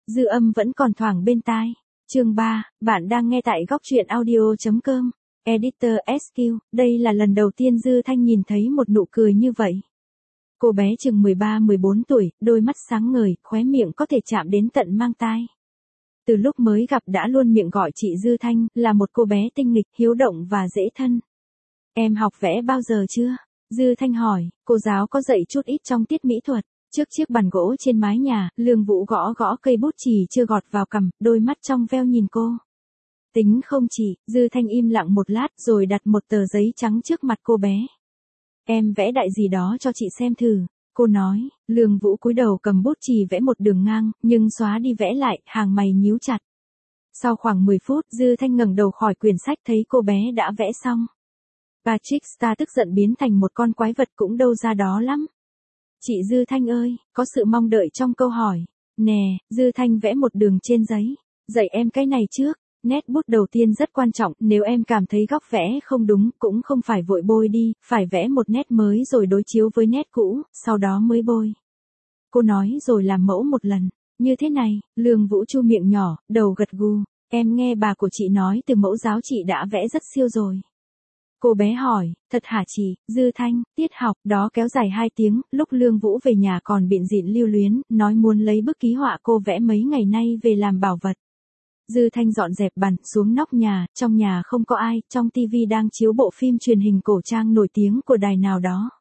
dư âm vẫn còn thoảng bên tai. Chương 3, bạn đang nghe tại góc truyện audio.com. Editor SQ, đây là lần đầu tiên Dư Thanh nhìn thấy một nụ cười như vậy. Cô bé chừng 13-14 tuổi, đôi mắt sáng ngời, khóe miệng có thể chạm đến tận mang tai. Từ lúc mới gặp đã luôn miệng gọi chị Dư Thanh, là một cô bé tinh nghịch, hiếu động và dễ thân. Em học vẽ bao giờ chưa? Dư Thanh hỏi, cô giáo có dạy chút ít trong tiết mỹ thuật. Trước chiếc bàn gỗ trên mái nhà, Lương Vũ gõ gõ cây bút chì chưa gọt vào cằm, đôi mắt trong veo nhìn cô. Tính không chị, Dư Thanh im lặng một lát rồi đặt một tờ giấy trắng trước mặt cô bé. Em vẽ đại gì đó cho chị xem thử, cô nói. Lương Vũ cúi đầu cầm bút chì vẽ một đường ngang, nhưng xóa đi vẽ lại, hàng mày nhíu chặt. Sau khoảng 10 phút, Dư Thanh ngẩng đầu khỏi quyển sách thấy cô bé đã vẽ xong. Patrick Star tức giận biến thành một con quái vật cũng đâu ra đó lắm. Chị Dư Thanh ơi, có sự mong đợi trong câu hỏi. Nè, Dư Thanh vẽ một đường trên giấy. Dạy em cái này trước. Nét bút đầu tiên rất quan trọng, nếu em cảm thấy góc vẽ không đúng, cũng không phải vội bôi đi, phải vẽ một nét mới rồi đối chiếu với nét cũ, sau đó mới bôi. Cô nói rồi làm mẫu một lần. Như thế này, Lương Vũ chu miệng nhỏ, đầu gật gù. Em nghe bà của chị nói từ mẫu giáo chị đã vẽ rất siêu rồi. Cô bé hỏi, thật hả chị? Dư Thanh, tiết học đó kéo dài 2 tiếng, lúc Lương Vũ về nhà còn bịn rịn lưu luyến, nói muốn lấy bức ký họa cô vẽ mấy ngày nay về làm bảo vật. Dư Thanh dọn dẹp bàn, xuống nóc nhà, trong nhà không có ai, trong tivi đang chiếu bộ phim truyền hình cổ trang nổi tiếng của đài nào đó.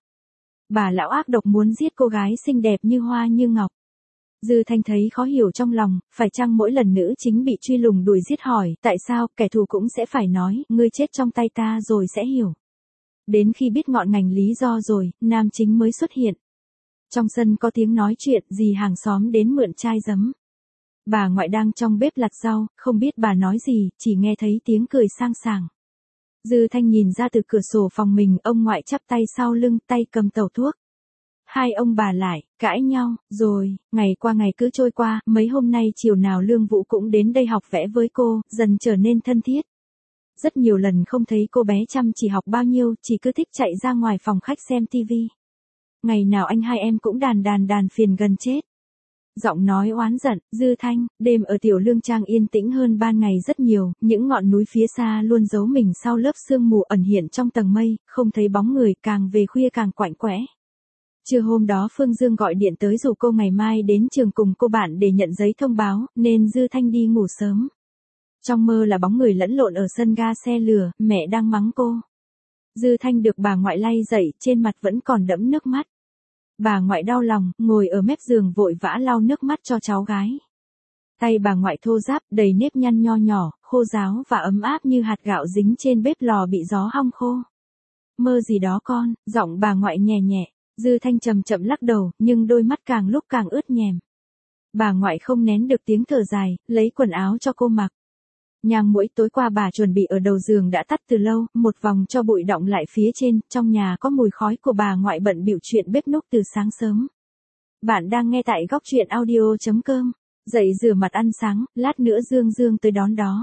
Bà lão ác độc muốn giết cô gái xinh đẹp như hoa như ngọc. Dư Thanh thấy khó hiểu trong lòng, phải chăng mỗi lần nữ chính bị truy lùng đuổi giết hỏi, tại sao, kẻ thù cũng sẽ phải nói, ngươi chết trong tay ta rồi sẽ hiểu. Đến khi biết ngọn ngành lý do rồi, nam chính mới xuất hiện. Trong sân có tiếng nói chuyện, dì hàng xóm đến mượn chai giấm. Bà ngoại đang trong bếp lặt rau, không biết bà nói gì, chỉ nghe thấy tiếng cười sang sảng. Dư Thanh nhìn ra từ cửa sổ phòng mình, ông ngoại chắp tay sau lưng, tay cầm tẩu thuốc. Hai ông bà lại, cãi nhau, rồi, ngày qua ngày cứ trôi qua, mấy hôm nay chiều nào Lương Vũ cũng đến đây học vẽ với cô, dần trở nên thân thiết. Rất nhiều lần không thấy cô bé chăm chỉ học bao nhiêu, chỉ cứ thích chạy ra ngoài phòng khách xem tivi. Ngày nào anh hai em cũng đàn phiền gần chết. Giọng nói oán giận, Dư Thanh, đêm ở Tiểu Lương Trang yên tĩnh hơn ban ngày rất nhiều, những ngọn núi phía xa luôn giấu mình sau lớp sương mù ẩn hiện trong tầng mây, không thấy bóng người, càng về khuya càng quạnh quẽ. Trưa hôm đó Phương Dương gọi điện tới rủ cô ngày mai đến trường cùng cô bạn để nhận giấy thông báo, nên Dư Thanh đi ngủ sớm. Trong mơ là bóng người lẫn lộn ở sân ga xe lửa, mẹ đang mắng cô. Dư Thanh được bà ngoại lay dậy, trên mặt vẫn còn đẫm nước mắt. Bà ngoại đau lòng, ngồi ở mép giường vội vã lau nước mắt cho cháu gái. Tay bà ngoại thô ráp, đầy nếp nhăn nho nhỏ, khô ráo và ấm áp như hạt gạo dính trên bếp lò bị gió hong khô. Mơ gì đó con, giọng bà ngoại nhẹ nhẹ. Dư Thanh chậm chậm lắc đầu, nhưng đôi mắt càng lúc càng ướt nhèm. Bà ngoại không nén được tiếng thở dài, lấy quần áo cho cô mặc. Nhang muỗi tối qua bà chuẩn bị ở đầu giường đã tắt từ lâu, một vòng cho bụi đọng lại phía trên, trong nhà có mùi khói của bà ngoại bận bịu chuyện bếp núc từ sáng sớm. Bạn đang nghe tại góc truyện audio.com. Dậy rửa mặt ăn sáng, lát nữa Dương tới đón đó.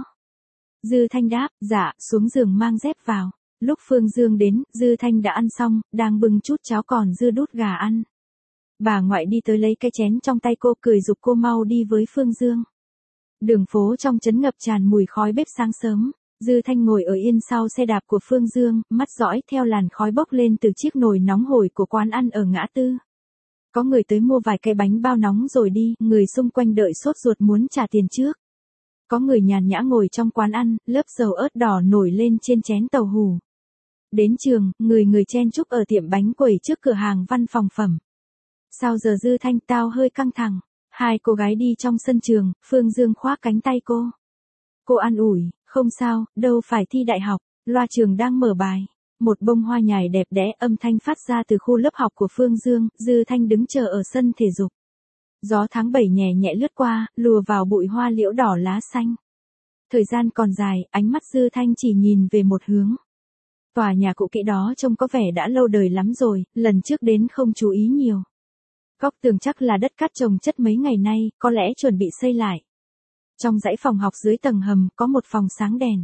Dư Thanh đáp, dạ, xuống giường mang dép vào. Lúc Phương Dương đến, Dư Thanh đã ăn xong, đang bưng chút cháo còn dư đút gà ăn. Bà ngoại đi tới lấy cái chén trong tay cô, cười giục cô mau đi với Phương Dương. Đường phố trong trấn ngập tràn mùi khói bếp sáng sớm. Dư Thanh ngồi ở yên sau xe đạp của Phương Dương, mắt dõi theo làn khói bốc lên từ chiếc nồi nóng hổi của quán ăn ở ngã tư. Có người tới mua vài cái bánh bao nóng rồi đi, người xung quanh đợi sốt ruột muốn trả tiền trước. Có người nhàn nhã ngồi trong quán ăn, lớp dầu ớt đỏ nổi lên trên chén tàu hủ. Đến trường, người chen chúc ở tiệm bánh quẩy trước cửa hàng văn phòng phẩm. Sao giờ Dư Thanh, tao hơi căng thẳng. Hai cô gái đi trong sân trường, Phương Dương khoác cánh tay cô. Cô an ủi, không sao, đâu phải thi đại học, loa trường đang mở bài. Một bông hoa nhài đẹp đẽ âm thanh phát ra từ khu lớp học của Phương Dương, Dư Thanh đứng chờ ở sân thể dục. Gió tháng 7 nhẹ nhẹ lướt qua, lùa vào bụi hoa liễu đỏ lá xanh. Thời gian còn dài, ánh mắt Dư Thanh chỉ nhìn về một hướng. Tòa nhà cũ kỹ đó trông có vẻ đã lâu đời lắm rồi, lần trước đến không chú ý nhiều. Góc tường chắc là đất cát trồng chất mấy ngày nay, có lẽ chuẩn bị xây lại. Trong dãy phòng học dưới tầng hầm, có một phòng sáng đèn.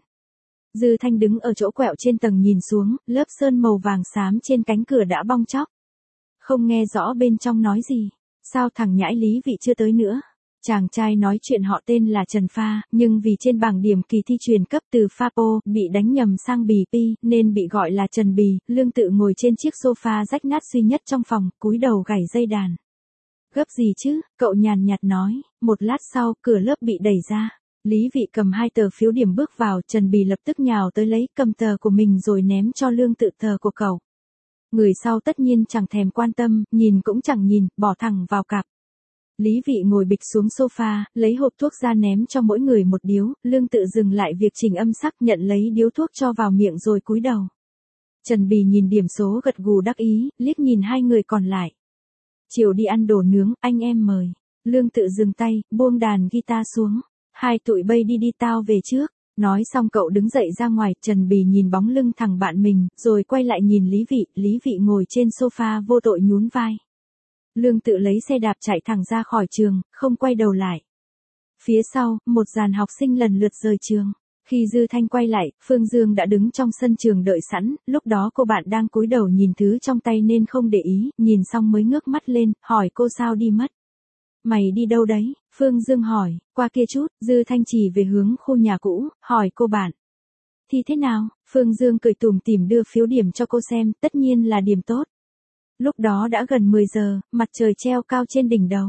Dư Thanh đứng ở chỗ quẹo trên tầng nhìn xuống, lớp sơn màu vàng xám trên cánh cửa đã bong tróc. Không nghe rõ bên trong nói gì. Sao thằng nhãi Lý Vị chưa tới nữa? Chàng trai nói chuyện họ tên là Trần Pha, nhưng vì trên bảng điểm kỳ thi truyền cấp từ Phapo bị đánh nhầm sang Bì Pi, nên bị gọi là Trần Bì. Lương Tự ngồi trên chiếc sofa rách nát duy nhất trong phòng, cúi đầu gảy dây đàn. Gấp gì chứ, cậu nhàn nhạt nói. Một lát sau, cửa lớp bị đẩy ra. Lý Vị cầm 2 tờ phiếu điểm bước vào, Trần Bì lập tức nhào tới lấy, cầm tờ của mình rồi ném cho Lương Tự tờ của cậu. Người sau tất nhiên chẳng thèm quan tâm, nhìn cũng chẳng nhìn, bỏ thẳng vào cặp. Lý Vị ngồi bịch xuống sofa, lấy hộp thuốc ra ném cho mỗi người một điếu, Lương Tự dừng lại việc chỉnh âm sắc, nhận lấy điếu thuốc cho vào miệng rồi cúi đầu. Trần Bì nhìn điểm số gật gù đắc ý, liếc nhìn hai người còn lại. Chiều đi ăn đồ nướng, anh em mời. Lương Tự dừng tay, buông đàn guitar xuống. Hai tụi bay đi tao về trước. Nói xong cậu đứng dậy ra ngoài, Trần Bì nhìn bóng lưng thằng bạn mình, rồi quay lại nhìn Lý Vị ngồi trên sofa vô tội nhún vai. Lương Tự lấy xe đạp chạy thẳng ra khỏi trường, không quay đầu lại. Phía sau, một dàn học sinh lần lượt rời trường. Khi Dư Thanh quay lại, Phương Dương đã đứng trong sân trường đợi sẵn, lúc đó cô bạn đang cúi đầu nhìn thứ trong tay nên không để ý, nhìn xong mới ngước mắt lên, hỏi cô sao đi mất. Mày đi đâu đấy? Phương Dương hỏi, qua kia chút, Dư Thanh chỉ về hướng khu nhà cũ, hỏi cô bạn. Thì thế nào? Phương Dương cười tủm tỉm đưa phiếu điểm cho cô xem, tất nhiên là điểm tốt. Lúc đó đã gần 10 giờ, mặt trời treo cao trên đỉnh đầu.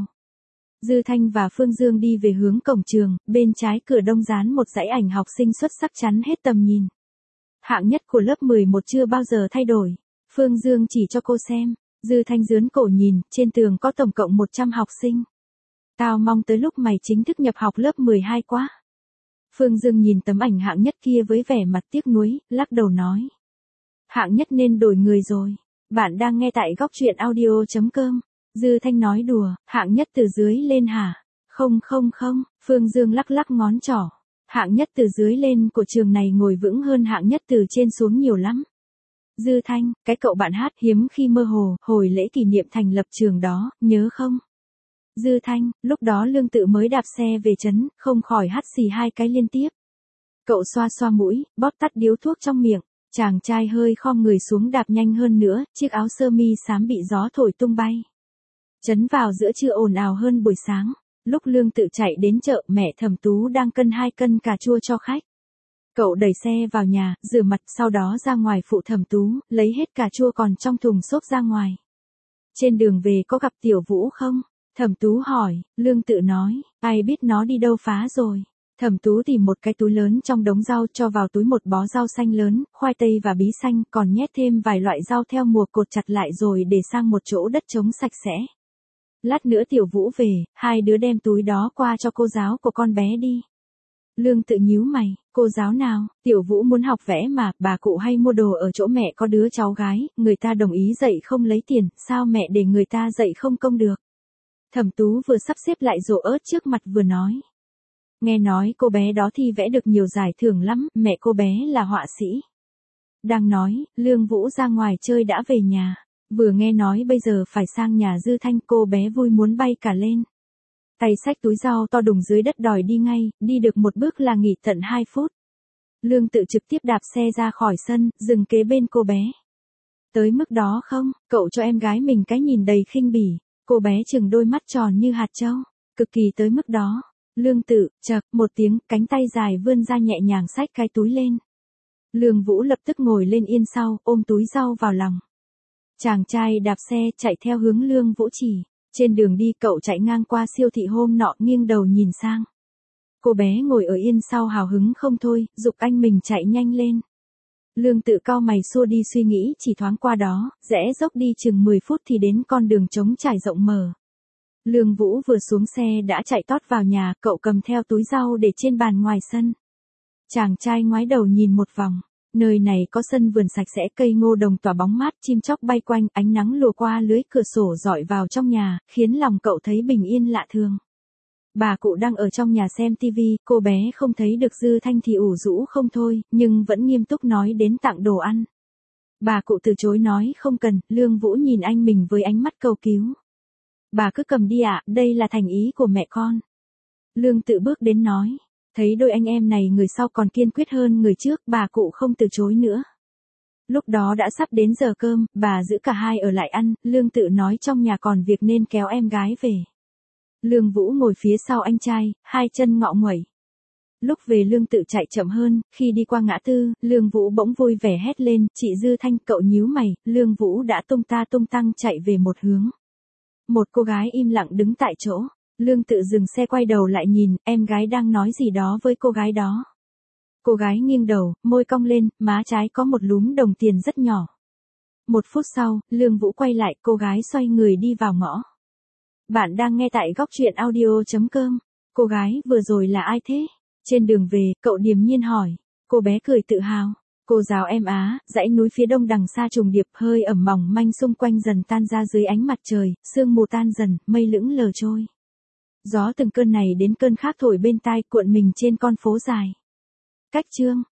Dư Thanh và Phương Dương đi về hướng cổng trường, bên trái cửa đông dán một dãy ảnh học sinh xuất sắc chắn hết tầm nhìn. Hạng nhất của lớp 11 chưa bao giờ thay đổi. Phương Dương chỉ cho cô xem. Dư Thanh giướn cổ nhìn, trên tường có tổng cộng 100 học sinh. Tao mong tới lúc mày chính thức nhập học lớp 12 quá. Phương Dương nhìn tấm ảnh hạng nhất kia với vẻ mặt tiếc nuối, lắc đầu nói. Hạng nhất nên đổi người rồi. Bạn đang nghe tại góc truyện audio.com. Dư Thanh nói đùa, hạng nhất từ dưới lên hả? Không, Phương Dương lắc lắc ngón trỏ. Hạng nhất từ dưới lên của trường này ngồi vững hơn hạng nhất từ trên xuống nhiều lắm. Dư Thanh, cái cậu bạn hát hiếm khi mơ hồ, hồi lễ kỷ niệm thành lập trường đó, nhớ không? Dư Thanh, lúc đó Lương Tự mới đạp xe về trấn, không khỏi hắt xì 2 cái liên tiếp. Cậu xoa xoa mũi, bóp tắt điếu thuốc trong miệng. Chàng trai hơi khom người xuống đạp nhanh hơn nữa, chiếc áo sơ mi xám bị gió thổi tung bay. Trấn vào giữa trưa ồn ào hơn buổi sáng. Lúc Lương Tự chạy đến chợ, mẹ Thẩm Tú đang cân 2 cân cà chua cho khách. Cậu đẩy xe vào nhà, rửa mặt, sau đó ra ngoài phụ Thẩm Tú, lấy hết cà chua còn trong thùng xốp ra ngoài. Trên đường về có gặp Tiểu Vũ không? Thẩm Tú hỏi. Lương Tự nói, ai biết nó đi đâu phá rồi. Thẩm Tú tìm một cái túi lớn trong đống rau, cho vào túi một bó rau xanh lớn, khoai tây và bí xanh, còn nhét thêm vài loại rau theo mùa cột chặt lại rồi để sang một chỗ đất trống sạch sẽ. Lát nữa Tiểu Vũ về, hai đứa đem túi đó qua cho cô giáo của con bé đi. Lương Tự nhíu mày, cô giáo nào? Tiểu Vũ muốn học vẽ mà, bà cụ hay mua đồ ở chỗ mẹ có đứa cháu gái, người ta đồng ý dạy không lấy tiền, sao mẹ để người ta dạy không công được? Thẩm Tú vừa sắp xếp lại rổ ớt trước mặt vừa nói. Nghe nói cô bé đó thi vẽ được nhiều giải thưởng lắm, mẹ cô bé là họa sĩ. Đang nói, Lương Vũ ra ngoài chơi đã về nhà. Vừa nghe nói bây giờ phải sang nhà Dư Thanh, cô bé vui muốn bay cả lên. Tay xách túi rau to đùng dưới đất đòi đi ngay, đi được một bước là nghỉ tận 2 phút. Lương Tự trực tiếp đạp xe ra khỏi sân, dừng kế bên cô bé. Tới mức đó không, cậu cho em gái mình cái nhìn đầy khinh bỉ. Cô bé chừng đôi mắt tròn như hạt trâu, cực kỳ tới mức đó. Lương Tự, chậc, một tiếng, cánh tay dài vươn ra nhẹ nhàng xách cái túi lên. Lương Vũ lập tức ngồi lên yên sau, ôm túi rau vào lòng. Chàng trai đạp xe chạy theo hướng Lương Vũ chỉ. Trên đường đi cậu chạy ngang qua siêu thị hôm nọ, nghiêng đầu nhìn sang. Cô bé ngồi ở yên sau hào hứng không thôi, giục anh mình chạy nhanh lên. Lương Tự cau mày xua đi suy nghĩ, chỉ thoáng qua đó, rẽ dốc đi chừng 10 phút thì đến con đường trống trải rộng mở. Lương Vũ vừa xuống xe đã chạy tót vào nhà, cậu cầm theo túi rau để trên bàn ngoài sân. Chàng trai ngoái đầu nhìn một vòng. Nơi này có sân vườn sạch sẽ, cây ngô đồng tỏa bóng mát, chim chóc bay quanh, ánh nắng lùa qua lưới cửa sổ rọi vào trong nhà, khiến lòng cậu thấy bình yên lạ thường. Bà cụ đang ở trong nhà xem tivi, cô bé không thấy được Dư Thanh thì ủ rũ không thôi, nhưng vẫn nghiêm túc nói đến tặng đồ ăn. Bà cụ từ chối nói không cần, Lương Vũ nhìn anh mình với ánh mắt cầu cứu. Bà cứ cầm đi ạ, đây là thành ý của mẹ con. Lương Tự bước đến nói. Thấy đôi anh em này người sau còn kiên quyết hơn người trước, bà cụ không từ chối nữa. Lúc đó đã sắp đến giờ cơm, bà giữ cả hai ở lại ăn, Lương Tự nói trong nhà còn việc nên kéo em gái về. Lương Vũ ngồi phía sau anh trai, hai chân ngọ nguậy. Lúc về Lương Tự chạy chậm hơn, khi đi qua ngã tư, Lương Vũ bỗng vui vẻ hét lên, chị Dư Thanh, cậu nhíu mày, Lương Vũ đã tung ta tung tăng chạy về một hướng. Một cô gái im lặng đứng tại chỗ, Lương Tự dừng xe quay đầu lại nhìn, em gái đang nói gì đó với cô gái đó. Cô gái nghiêng đầu, môi cong lên, má trái có một lúm đồng tiền rất nhỏ. Một phút sau, Lương Vũ quay lại, cô gái xoay người đi vào ngõ. Bạn đang nghe tại góc truyện audio.com. Cô gái vừa rồi là ai thế? Trên đường về, cậu điềm nhiên hỏi. Cô bé cười tự hào. Cô giáo em Á, dãy núi phía đông đằng xa trùng điệp, hơi ẩm mỏng manh xung quanh dần tan ra dưới ánh mặt trời, sương mù tan dần, mây lững lờ trôi. Gió từng cơn này đến cơn khác thổi bên tai, cuộn mình trên con phố dài. Cách chương